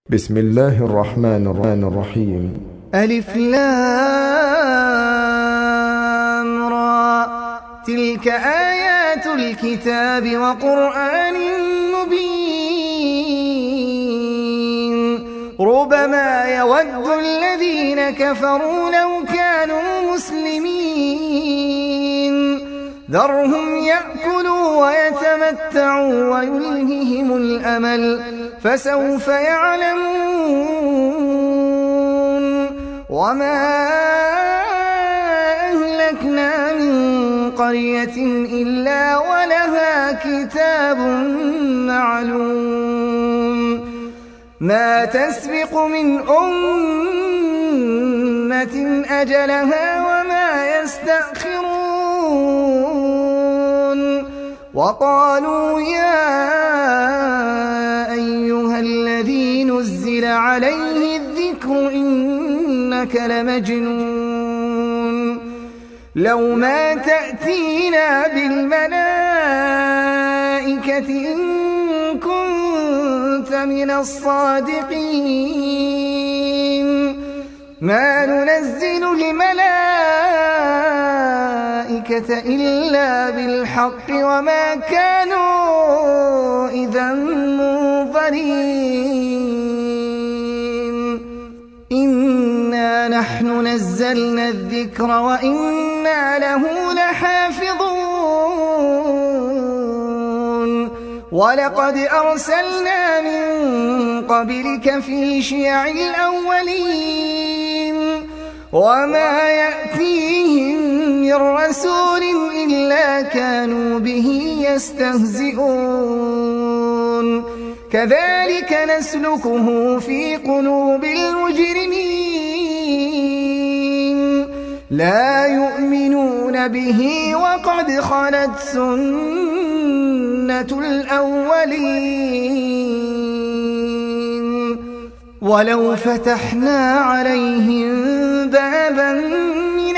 بسم الله الرحمن الرحيم. ألف لام را، تلك آيات الكتاب وقرآن مبين. ربما يود الذين كفروا لو كانوا مسلمين، ذرهم يأكلوا ويتمتعوا ويلههم الأمل، فسوف يعلمون. وما أهلكنا من قرية إلا ولها كتاب معلوم، ما تسبق من أمة أجلها وما يستأخرون. وقالوا يا أيها الذي نزل عليه الذكر إنك لمجنون، لو ما تأتينا بالملائكة إن كنت من الصادقين. ما ننزل الملائكة إلا بالحق وما كانوا إذا منظرين. إنا نحن نزلنا الذكر وإنا له لحافظون. ولقد أرسلنا من قبلك في شيع الأولين، وما يأتيهم من رسول إلا كانوا به يستهزئون. كذلك نسلكه في قلوب المجرمين، لا يؤمنون به وقد خلت سنة الأولين. ولو فتحنا عليهم بابا من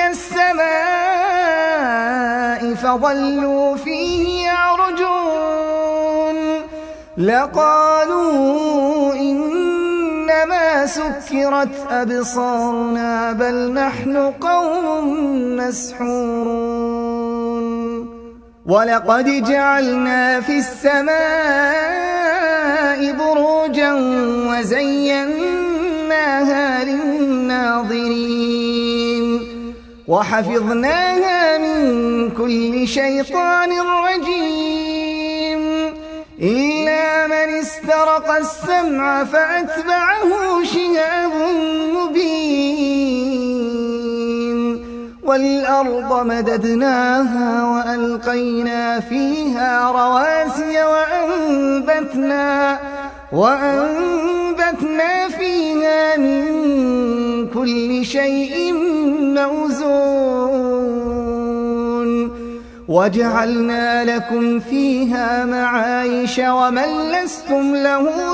السماء فظلوا فيه يعرجون لقالوا إنما سكرت أبصارنا بل نحن قوم مسحورون. ولقد جعلنا في السماء بروجا وزيناها للناظرين، وحفظناها من كل شيطان رجيم، إلا من استرق السمع فأتبعه شهاب مبين. والأرض مددناها وألقينا فيها رواسي وأنبتنا فيها من كل شيء موزون. وجعلنا لكم فيها معايش ومن لستم له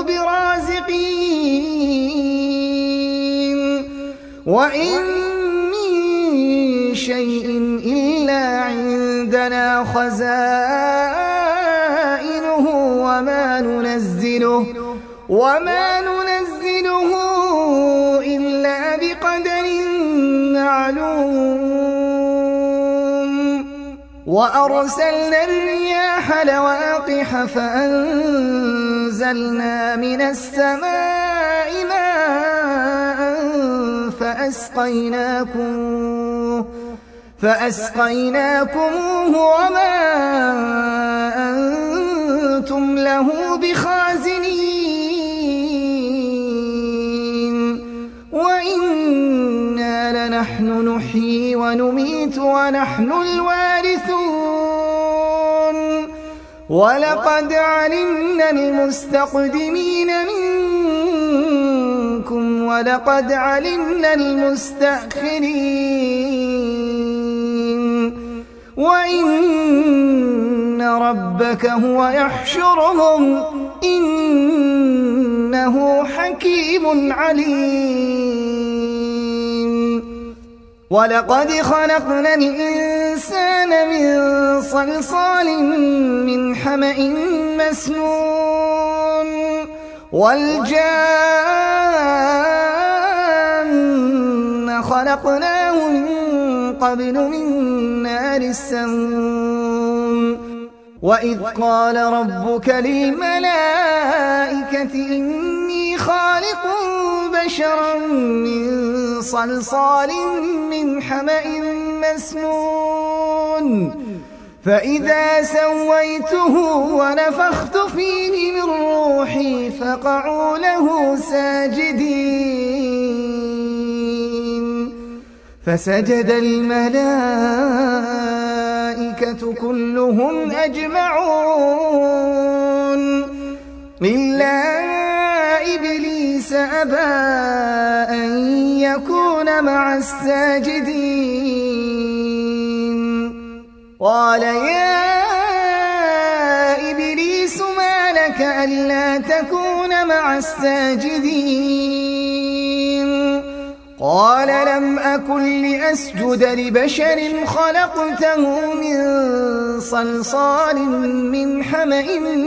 برازقين. وإن من شيء إلا عندنا خزائنه وما ننزله إلا بقدر معلوم. وأرسلنا الرياح لواقح فأنزلنا من السماء ماء فأسقيناكموه وما أنتم له بخازنين. وإنا لنحن نحيي ونميت ونحن الوارثون. ولقد علمنا المستقدمين منكم ولقد علمنا المستأخرين. وإن ربك هو يحشرهم إنه حكيم عليم. ولقد خلقنا الإنسان من صلصال من حمأ مسنون والجان خلقناه من قبل من نار السموم وإذ قال ربك للملائكة إني خالق بشرا من صلصال من حمأ مسنون فإذا سويته ونفخت فيه من روحي فقعوا له ساجدين فسجد الملائكة كلهم أجمعون إلا إبليس أبى أن يكون مع الساجدين قال يا إبليس ما لك ألا تكون مع الساجدين قال لم أكن لأسجد لبشر خلقته من صلصال من حمأ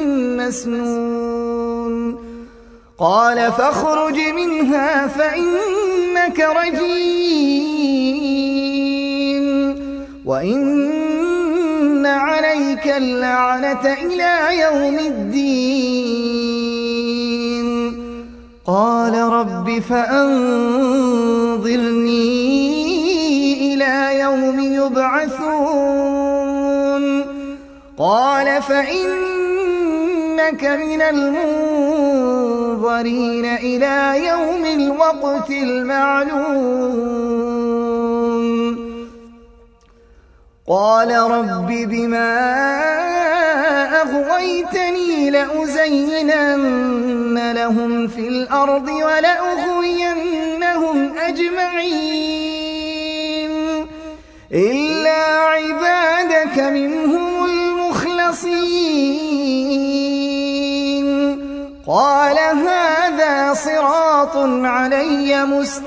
مسنون قال فاخرج منها فإنك رجيم وإن عليك اللعنة إلى يوم الدين قال رب فأنظرني إلى يوم يبعثون قال فإنك من المنظرين إلى يوم الوقت المعلوم قال رب بما أغويتني لأزينن لهم في الأرض ولأغوينهم أجمعين إلا عبادك منهم المخلصين قال هذا صراط علي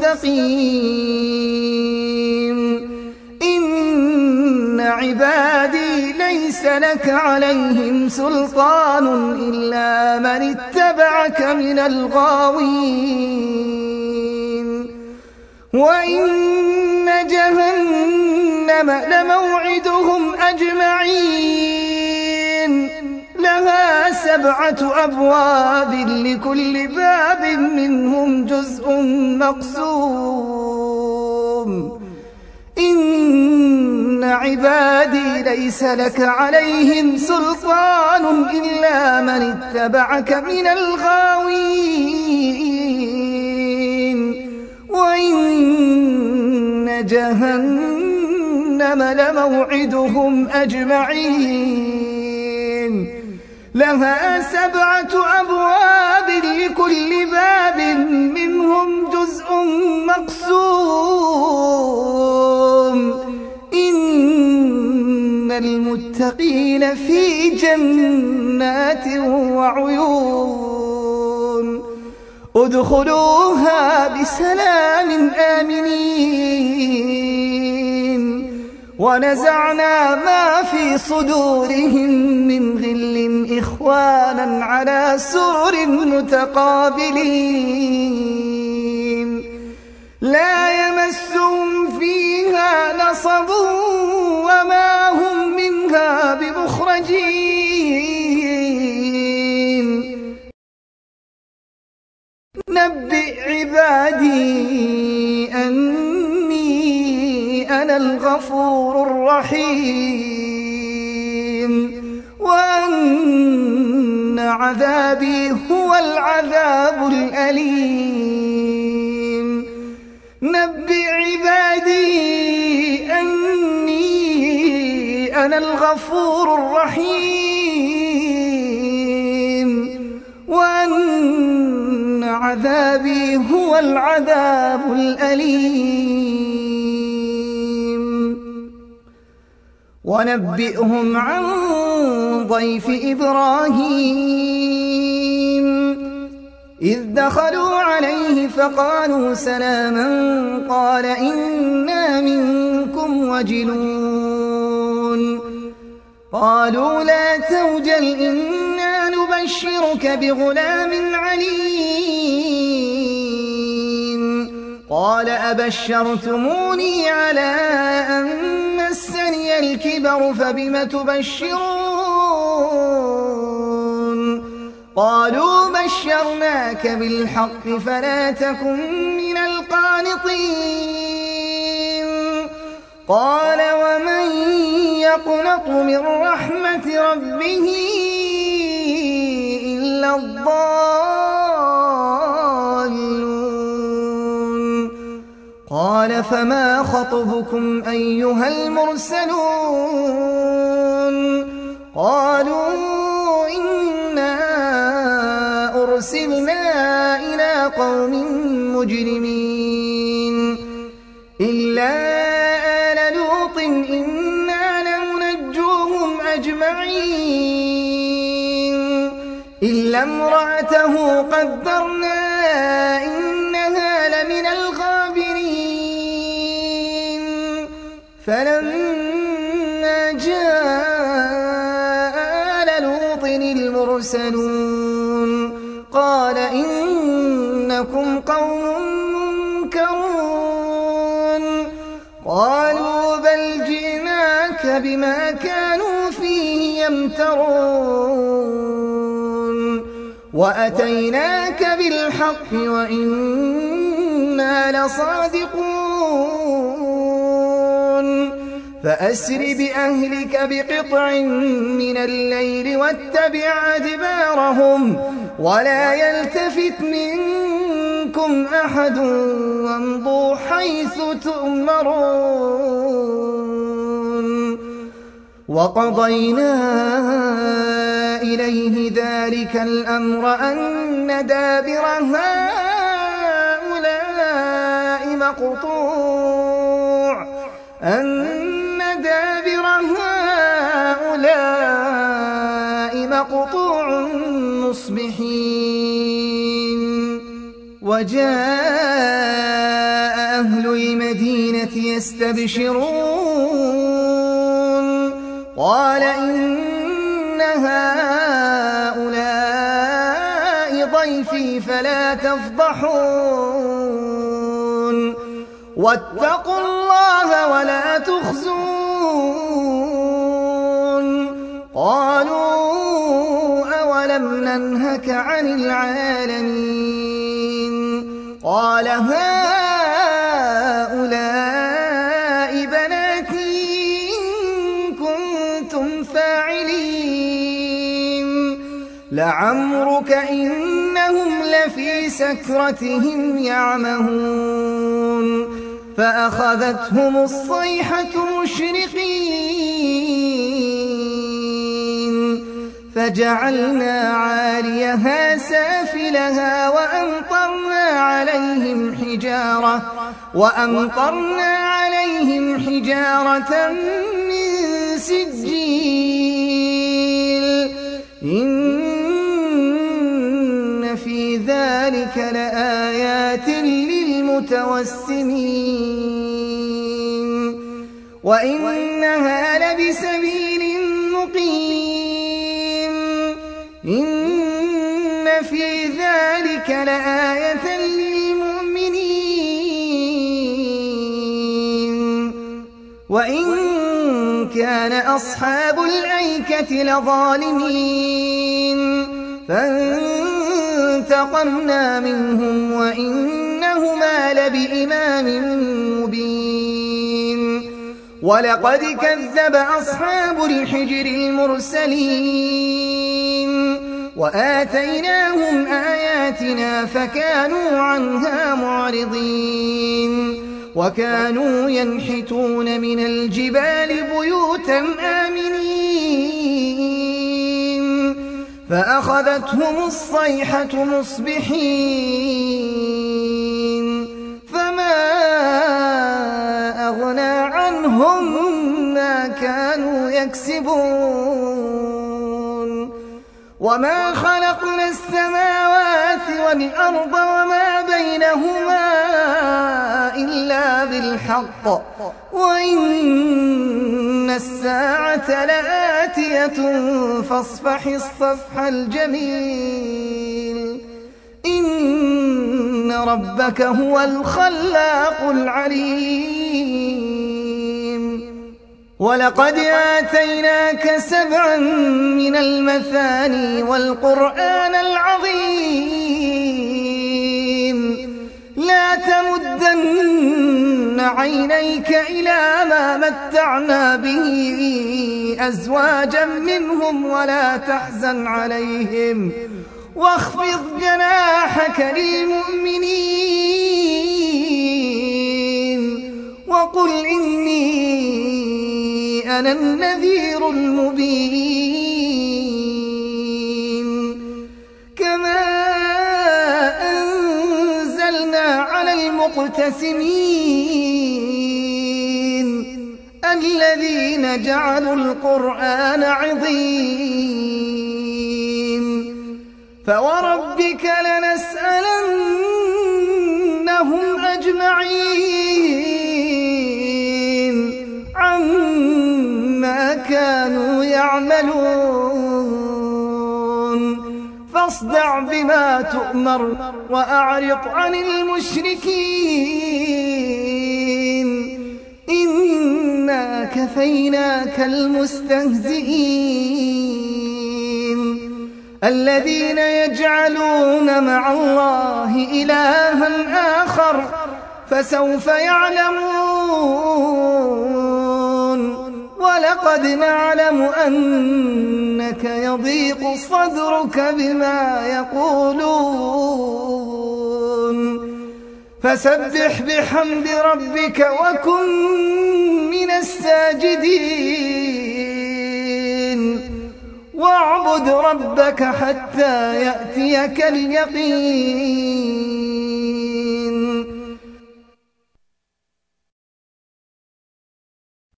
مستقيم إن عبادي ليس لك عليهم سلطان إلا من اتبعك من الغاوين وإن جهنم لموعدهم أجمعين لها 7 أبواب لكل باب منهم جزء مقسوم إن عبادي ليس لك عليهم سلطان إلا من اتبعك من الغاوين وإن جهنم لموعدهم أجمعين لها 7 أبواب لكل باب منهم جزء مقسوم إن المتقين في جنات وعيون ادخلوها بسلام آمنين ونزعنا ما في صدورهم من غل إخوانا على سرر متقابلين لا يمسهم فيها نصب وما هم منها بمخرجين نبئ عبادي أني أنا الغفور الرحيم وأن عذابي هو العذاب الأليم نبئ عبادي أني أنا الغفور الرحيم وأن عذابي هو العذاب الأليم ونبئهم عن ضيف إبراهيم إذ دخلوا عليه فقالوا سلاما قال إنا منكم وجلون قالوا لا توجل إنا نبشرك بغلام عليم قال أبشرتموني على أن مسني الكبر فبم تبشرون قالوا بشرناك بالحق فلا تكن من القانطين قال ومن يقنط من رحمة ربه إلا الضالون قال فما خطبكم أيها المرسلون قالوا إنا أرسلنا إلى قوم مجرمين إلا آل لوط إنا لمنجوهم أجمعين إلا امرأته قدرنا إنها لمن الغابرين فلما جاء آل لوط المرسلون قال إنكم قوم منكرون قالوا بل جئناك بما كانوا فيه يمترون وأتيناك بالحق وإنا لصادقون فأسر بأهلك بقطع من الليل واتبع أدبارهم ولا يلتفت منكم أحد وامضوا حيث تؤمرون وقضينا إليه ذلك الأمر أن دابر هؤلاء مقطوع مصبحين وجاء أهل المدينة يستبشرون قال إن هؤلاء ضيفي فلا تفضحون واتقوا الله ولا تخزون قالوا أولم ننهك عن العالمين قال هؤلاء بناتي إن كنتم فاعلين لعمرك إنهم لفي سكرتهم يعمهون فأخذتهم الصيحة مشرقين فجعلنا عاليها سافلها وأمطرنا عليهم حجارة من سجيل إن في ذلك لآيات للمتوسمين وإنها لبسبيل مقيم إن في ذلك لآية للمؤمنين وإن كان أصحاب الأيكة لظالمين فانتقمنا منهم وإنهما لبإمام مبين ولقد كذب أصحاب الحجر المرسلين وآتيناهم آياتنا فكانوا عنها معرضين وكانوا ينحتون من الجبال بيوتا آمنين فأخذتهم الصيحة مصبحين فما أغنى عنهم ما كانوا يكسبون وما خلقنا السماوات والأرض وما بينهما إلا بالحق وإن الساعة لآتية فاصفح الصفح الجميل إن ربك هو الخلاق العليم ولقد آتيناك 7 من المثاني والقرآن العظيم لا تمدن عينيك إلى ما متعنا به أزواجا منهم ولا تحزن عليهم واخفض جناحك للمؤمنين وقل إني أنا النذير المبين كما أنزلنا على المقتسمين الذين جعلوا القرآن عظيم فوربك لنسألنهم أجمعين عما كانوا يعملون فاصدع بما تؤمر وأعرض عن المشركين إنا كفيناك المستهزئين الذين يجعلون مع الله إلها آخر فسوف يعلمون ولقد نعلم أنك يضيق صدرك بما يقولون فسبح بحمد ربك وكن من الساجدين واعبد ربك حتى يأتيك اليقين